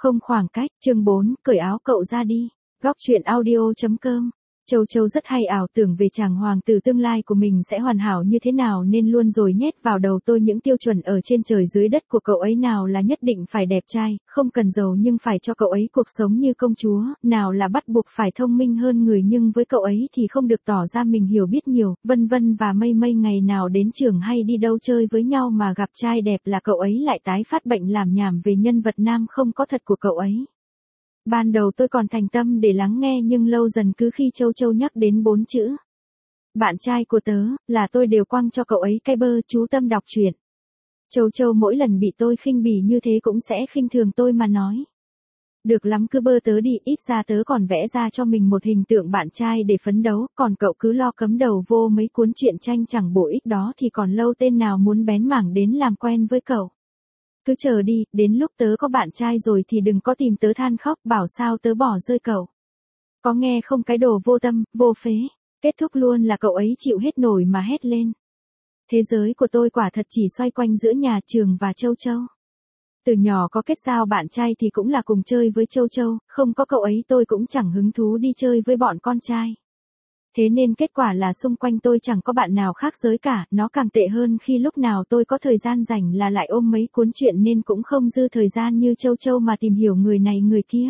Không khoảng cách, chương 4, cởi áo cậu ra đi. Góc truyện audio.com. Châu Châu rất hay ảo tưởng về chàng hoàng tử tương lai của mình sẽ hoàn hảo như thế nào nên luôn rồi nhét vào đầu tôi những tiêu chuẩn ở trên trời dưới đất của cậu ấy, nào là nhất định phải đẹp trai, không cần giàu nhưng phải cho cậu ấy cuộc sống như công chúa, nào là bắt buộc phải thông minh hơn người nhưng với cậu ấy thì không được tỏ ra mình hiểu biết nhiều, vân vân và mây mây. Ngày nào đến trường hay đi đâu chơi với nhau mà gặp trai đẹp là cậu ấy lại tái phát bệnh làm nhảm về nhân vật nam không có thật của cậu ấy. Ban đầu tôi còn thành tâm để lắng nghe nhưng lâu dần cứ khi Châu Châu nhắc đến 4 chữ bạn trai của tớ, là tôi đều quăng cho cậu ấy cái bơ chú tâm đọc truyện. Châu Châu mỗi lần bị tôi khinh bỉ như thế cũng sẽ khinh thường tôi mà nói. Được lắm cứ bơ tớ đi, ít ra tớ còn vẽ ra cho mình một hình tượng bạn trai để phấn đấu, còn cậu cứ lo cấm đầu vô mấy cuốn truyện tranh chẳng bổ ích đó thì còn lâu tên nào muốn bén mảng đến làm quen với cậu. Cứ chờ đi, đến lúc tớ có bạn trai rồi thì đừng có tìm tớ than khóc bảo sao tớ bỏ rơi cậu. Có nghe không cái đồ vô tâm, vô phế. Kết thúc luôn là cậu ấy chịu hết nổi mà hét lên. Thế giới của tôi quả thật chỉ xoay quanh giữa nhà trường và Châu Châu. Từ nhỏ có kết giao bạn trai thì cũng là cùng chơi với Châu Châu, không có cậu ấy tôi cũng chẳng hứng thú đi chơi với bọn con trai. Thế nên kết quả là xung quanh tôi chẳng có bạn nào khác giới cả, nó càng tệ hơn khi lúc nào tôi có thời gian rảnh là lại ôm mấy cuốn truyện nên cũng không dư thời gian như Châu Châu mà tìm hiểu người này người kia.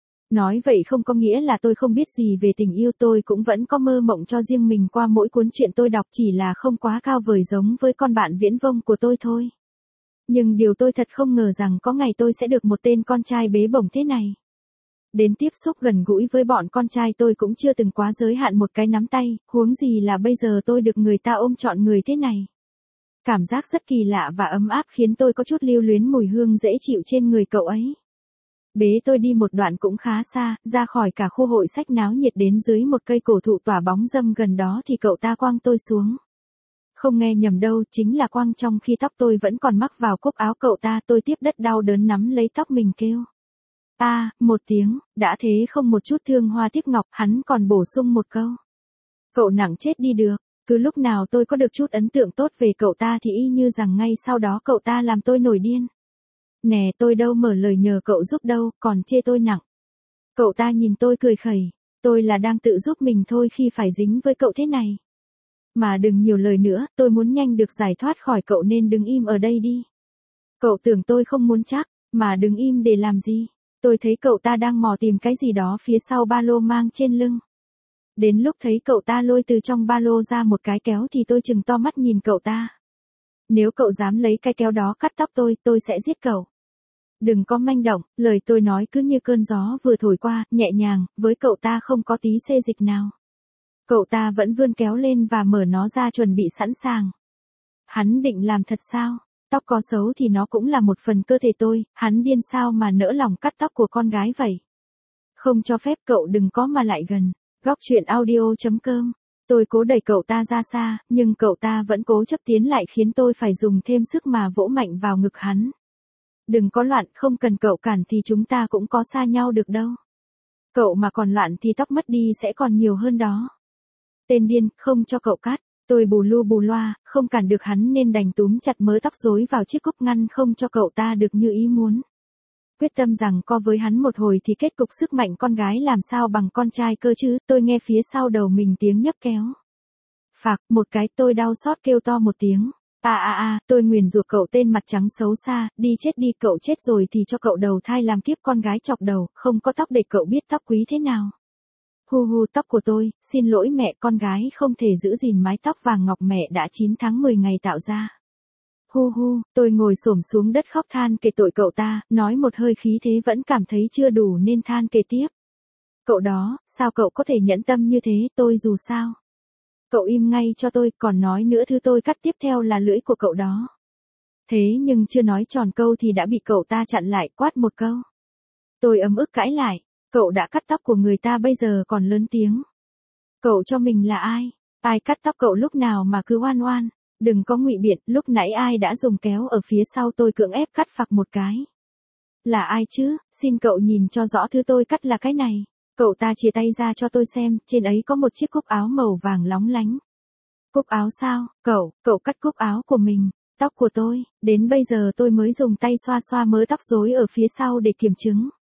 Nói vậy không có nghĩa là tôi không biết gì về tình yêu, tôi cũng vẫn có mơ mộng cho riêng mình qua mỗi cuốn truyện tôi đọc, chỉ là không quá cao vời giống với con bạn viễn vông của tôi thôi. Nhưng điều tôi thật không ngờ rằng có ngày tôi sẽ được một tên con trai bế bổng thế này. Đến tiếp xúc gần gũi với bọn con trai tôi cũng chưa từng quá giới hạn một cái nắm tay, huống gì là bây giờ tôi được người ta ôm trọn người thế này. Cảm giác rất kỳ lạ và ấm áp khiến tôi có chút lưu luyến mùi hương dễ chịu trên người cậu ấy. Bế tôi đi một đoạn cũng khá xa, ra khỏi cả khu hội sách náo nhiệt đến dưới một cây cổ thụ tỏa bóng râm gần đó thì cậu ta quăng tôi xuống. Không nghe nhầm đâu, chính là quăng trong khi tóc tôi vẫn còn mắc vào cúc áo cậu ta. Tôi tiếp đất đau đớn nắm lấy tóc mình kêu. Một tiếng, đã thế không một chút thương hoa tiếc ngọc, hắn còn bổ sung một câu. Cậu nặng chết đi được, cứ lúc nào tôi có được chút ấn tượng tốt về cậu ta thì y như rằng ngay sau đó cậu ta làm tôi nổi điên. Nè tôi đâu mở lời nhờ cậu giúp đâu, còn chê tôi nặng. Cậu ta nhìn tôi cười khẩy, tôi là đang tự giúp mình thôi khi phải dính với cậu thế này. Mà đừng nhiều lời nữa, tôi muốn nhanh được giải thoát khỏi cậu nên đứng im ở đây đi. Cậu tưởng tôi không muốn chắc, mà đứng im để làm gì? Tôi thấy cậu ta đang mò tìm cái gì đó phía sau ba lô mang trên lưng. Đến lúc thấy cậu ta lôi từ trong ba lô ra một cái kéo thì tôi trừng to mắt nhìn cậu ta. Nếu cậu dám lấy cái kéo đó cắt tóc tôi sẽ giết cậu. Đừng có manh động, lời tôi nói cứ như cơn gió vừa thổi qua, nhẹ nhàng, với cậu ta không có tí xê dịch nào. Cậu ta vẫn vươn kéo lên và mở nó ra chuẩn bị sẵn sàng. Hắn định làm thật sao? Tóc có xấu thì nó cũng là một phần cơ thể tôi, hắn điên sao mà nỡ lòng cắt tóc của con gái vậy? Không cho phép, cậu đừng có mà lại gần. Góc truyện audio.com. Tôi cố đẩy cậu ta ra xa, nhưng cậu ta vẫn cố chấp tiến lại khiến tôi phải dùng thêm sức mà vỗ mạnh vào ngực hắn. Đừng có loạn, không cần cậu cản thì chúng ta cũng có xa nhau được đâu. Cậu mà còn loạn thì tóc mất đi sẽ còn nhiều hơn đó. Tên điên, không cho cậu cắt. Tôi bù lu bù loa, không cản được hắn nên đành túm chặt mớ tóc rối vào chiếc cúc ngăn không cho cậu ta được như ý muốn. Quyết tâm rằng co với hắn một hồi thì kết cục sức mạnh con gái làm sao bằng con trai cơ chứ. Tôi nghe phía sau đầu mình tiếng nhấp kéo. Phạc, một cái, tôi đau xót kêu to một tiếng. Tôi nguyền rủa cậu tên mặt trắng xấu xa, đi chết đi, cậu chết rồi thì cho cậu đầu thai làm kiếp con gái chọc đầu, không có tóc để cậu biết tóc quý thế nào. Tóc của tôi, xin lỗi mẹ, con gái không thể giữ gìn mái tóc vàng ngọc mẹ đã 9 tháng 10 ngày tạo ra. Tôi ngồi xổm xuống đất khóc than kể tội cậu ta, nói một hơi khí thế vẫn cảm thấy chưa đủ nên than kể tiếp. Cậu đó, sao cậu có thể nhẫn tâm như thế, tôi dù sao. Cậu im ngay cho tôi, còn nói nữa thứ tôi cắt tiếp theo là lưỡi của cậu đó. Thế nhưng chưa nói tròn câu thì đã bị cậu ta chặn lại, quát một câu. Tôi ấm ức cãi lại. Cậu đã cắt tóc của người ta bây giờ còn lớn tiếng. Cậu cho mình là ai? Ai cắt tóc cậu lúc nào mà cứ oan oan? Đừng có ngụy biện, lúc nãy ai đã dùng kéo ở phía sau tôi cưỡng ép cắt phạc một cái. Là ai chứ? Xin cậu nhìn cho rõ thứ tôi cắt là cái này. Cậu ta chia tay ra cho tôi xem, trên ấy có một chiếc cúc áo màu vàng lóng lánh. Cúc áo sao? Cậu cắt cúc áo của mình, tóc của tôi, đến bây giờ tôi mới dùng tay xoa xoa mớ tóc rối ở phía sau để kiểm chứng.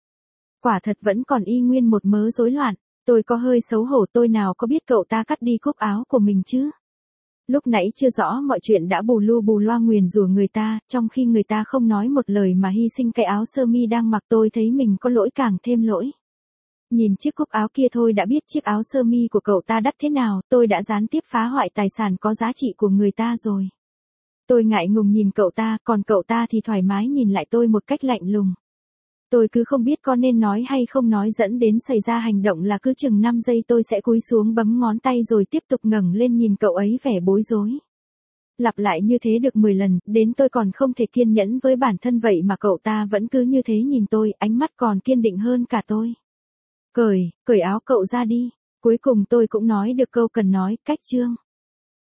Quả thật vẫn còn y nguyên một mớ rối loạn, tôi có hơi xấu hổ, tôi nào có biết cậu ta cắt đi cúc áo của mình chứ. Lúc nãy chưa rõ mọi chuyện đã bù lu bù loa nguyền rủa người ta, trong khi người ta không nói một lời mà hy sinh cái áo sơ mi đang mặc, tôi thấy mình có lỗi càng thêm lỗi. Nhìn chiếc cúc áo kia thôi đã biết chiếc áo sơ mi của cậu ta đắt thế nào, tôi đã gián tiếp phá hoại tài sản có giá trị của người ta rồi. Tôi ngại ngùng nhìn cậu ta, còn cậu ta thì thoải mái nhìn lại tôi một cách lạnh lùng. Tôi cứ không biết có nên nói hay không nói, dẫn đến xảy ra hành động là cứ chừng 5 giây tôi sẽ cúi xuống bấm ngón tay rồi tiếp tục ngẩng lên nhìn cậu ấy vẻ bối rối. Lặp lại như thế được 10 lần, đến tôi còn không thể kiên nhẫn với bản thân vậy mà cậu ta vẫn cứ như thế nhìn tôi, ánh mắt còn kiên định hơn cả tôi. Cởi áo cậu ra đi. Cuối cùng tôi cũng nói được câu cần nói, cách chương.